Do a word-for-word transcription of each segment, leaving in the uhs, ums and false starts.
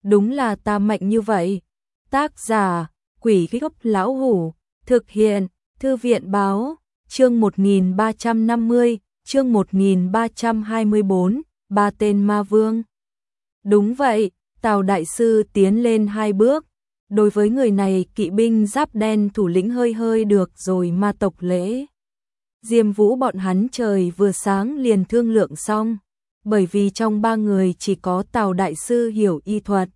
đúng là ta mạnh như vậy. Tác giả, Quỷ Gốc Lão Hủ, thực hiện, Thư viện báo, chương một nghìn ba trăm năm mươi, chương một nghìn ba trăm hai mươi bốn, ba tên ma vương. Đúng vậy, Tào đại sư tiến lên hai bước. Đối với người này, kỵ binh giáp đen thủ lĩnh hơi hơi được rồi ma tộc lễ. Diêm Vũ bọn hắn trời vừa sáng liền thương lượng xong, bởi vì trong ba người chỉ có Tào đại sư hiểu y thuật.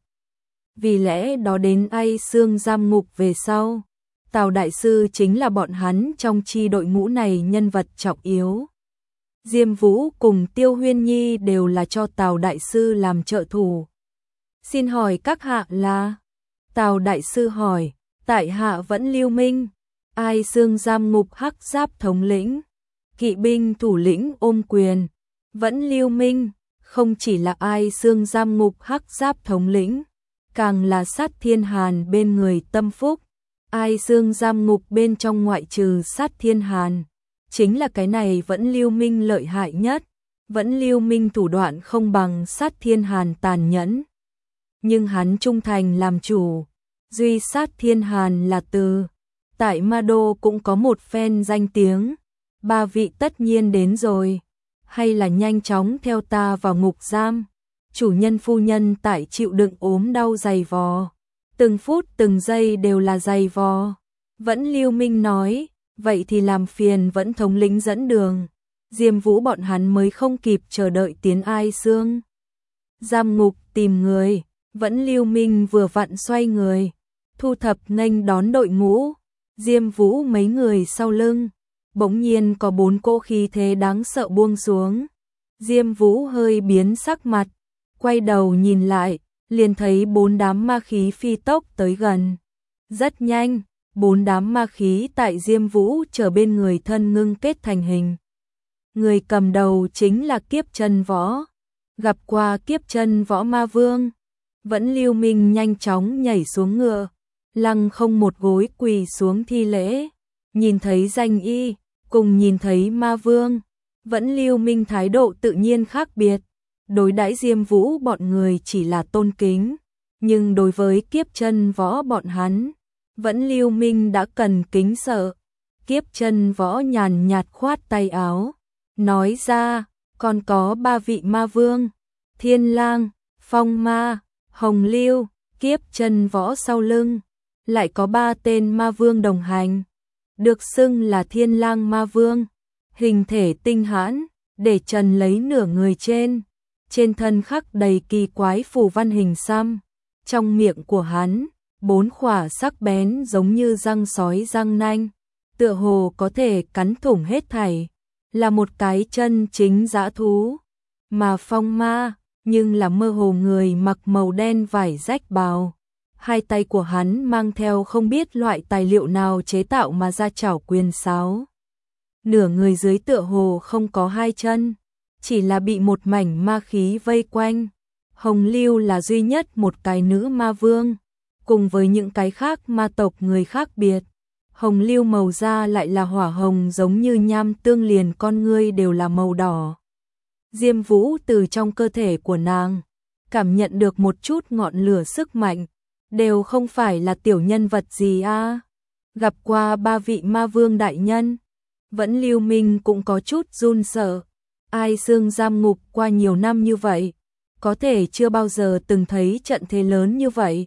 Vì lẽ đó đến Ai Xương giam ngục về sau, Tào đại sư chính là bọn hắn trong chi đội ngũ này nhân vật trọng yếu. Diêm Vũ cùng Tiêu Huyên Nhi đều là cho Tào đại sư làm trợ thủ. Xin hỏi các hạ là? Tào đại sư hỏi, tại hạ vẫn Lưu Minh, Ai Xương giam ngục hắc giáp thống lĩnh, kỵ binh thủ lĩnh ôm quyền. Vẫn Lưu Minh, không chỉ là Ai Xương giam ngục hắc giáp thống lĩnh, càng là Sát Thiên Hàn bên người tâm phúc. Ai Xương giam ngục bên trong ngoại trừ Sát Thiên Hàn, chính là cái này Vẫn Lưu Minh lợi hại nhất. Vẫn Lưu Minh thủ đoạn không bằng Sát Thiên Hàn tàn nhẫn, nhưng hắn trung thành làm chủ. Duy Sát Thiên Hàn là từ tại Ma Đô cũng có một phen danh tiếng. Ba vị tất nhiên đến rồi, hay là nhanh chóng theo ta vào ngục giam. Chủ nhân phu nhân tại chịu đựng ốm đau dày vò, từng phút từng giây đều là dày vò. Vẫn Lưu Minh nói, vậy thì làm phiền Vẫn thống lĩnh dẫn đường. Diêm Vũ bọn hắn mới không kịp chờ đợi tiến Ai Xương giam ngục tìm người. Vẫn Lưu Minh vừa vặn xoay người, thu thập nghênh đón đội ngũ. Diêm Vũ mấy người sau lưng, bỗng nhiên có bốn cỗ khí thế đáng sợ buông xuống. Diêm Vũ hơi biến sắc mặt, quay đầu nhìn lại, liền thấy bốn đám ma khí phi tốc tới gần. Rất nhanh, bốn đám ma khí tại Diêm Vũ trở bên người thân ngưng kết thành hình. Người cầm đầu chính là Kiếp Chân Võ. Gặp qua Kiếp Chân Võ ma vương, Vẫn Lưu Minh nhanh chóng nhảy xuống ngựa, lăng không một gối quỳ xuống thi lễ. Nhìn thấy danh y, cùng nhìn thấy ma vương, Vẫn Lưu Minh thái độ tự nhiên khác biệt. Đối đãi Diêm Vũ bọn người chỉ là tôn kính, nhưng đối với Kiếp Chân Võ bọn hắn, Vẫn Lưu Minh đã cần kính sợ. Kiếp Chân Võ nhàn nhạt khoát tay áo, nói ra, còn có ba vị ma vương, Thiên Lang, Phong Ma, Hồng Lưu. Kiếp Chân Võ sau lưng lại có ba tên ma vương đồng hành, được xưng là Thiên Lang ma vương. Hình thể tinh hãn, để trần lấy nửa người trên, trên thân khắc đầy kỳ quái phù văn hình xăm. Trong miệng của hắn, bốn khỏa sắc bén giống như răng sói răng nanh, tựa hồ có thể cắn thủng hết thảy, là một cái chân chính dã thú. Mà Phong Ma, nhưng là mơ hồ người mặc màu đen vải rách bào. Hai tay của hắn mang theo không biết loại tài liệu nào chế tạo mà ra chảo quyền sáo. Nửa người dưới tựa hồ không có hai chân, chỉ là bị một mảnh ma khí vây quanh. Hồng Lưu là duy nhất một cái nữ ma vương, cùng với những cái khác ma tộc người khác biệt. Hồng Lưu màu da lại là hỏa hồng giống như nham tương, liền con ngươi đều là màu đỏ. Diêm Vũ từ trong cơ thể của nàng cảm nhận được một chút ngọn lửa sức mạnh, đều không phải là tiểu nhân vật gì a. À. Gặp qua ba vị ma vương đại nhân, Vẫn Lưu Minh cũng có chút run sợ. Ai Xương giam ngục qua nhiều năm như vậy, có thể chưa bao giờ từng thấy trận thế lớn như vậy.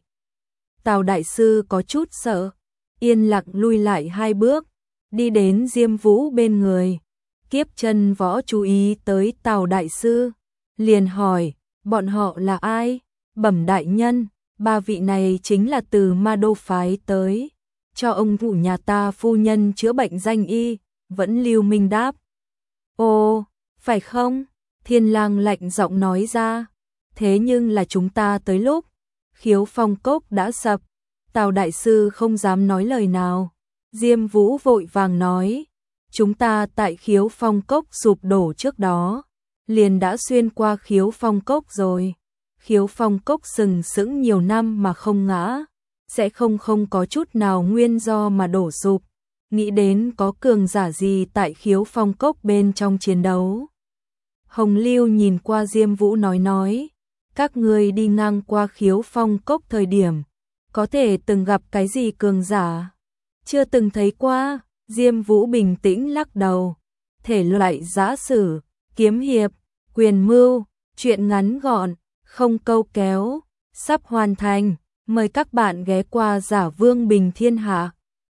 Tào đại sư có chút sợ, yên lặng lui lại hai bước, đi đến Diêm Vũ bên người. Kiếp Chân Võ chú ý tới Tào đại sư, liền hỏi, bọn họ là ai? Bẩm đại nhân, ba vị này chính là từ Ma Đô phái tới, cho ông chủ nhà ta phu nhân chữa bệnh danh y. Vẫn Lưu Minh đáp. Ồ, phải không? Thiên Lang lạnh giọng nói ra. Thế nhưng là chúng ta tới lúc Khiếu Phong Cốc đã sập. Tào đại sư không dám nói lời nào. Diêm Vũ vội vàng nói, chúng ta tại Khiếu Phong Cốc sụp đổ trước đó, liền đã xuyên qua Khiếu Phong Cốc rồi. Khiếu Phong Cốc sừng sững nhiều năm mà không ngã, sẽ không không có chút nào nguyên do mà đổ sụp. Nghĩ đến có cường giả gì tại Khiếu Phong Cốc bên trong chiến đấu. Hồng Lưu nhìn qua Diêm Vũ nói nói, các ngươi đi ngang qua Khiếu Phong cốc thời điểm, có thể từng gặp cái gì cường giả? Chưa từng thấy qua, Diêm Vũ bình tĩnh lắc đầu. Thể loại giã sử, kiếm hiệp, quyền mưu, truyện ngắn gọn, không câu kéo, sắp hoàn thành. Mời các bạn ghé qua Giả Vương Bình Thiên Hạ.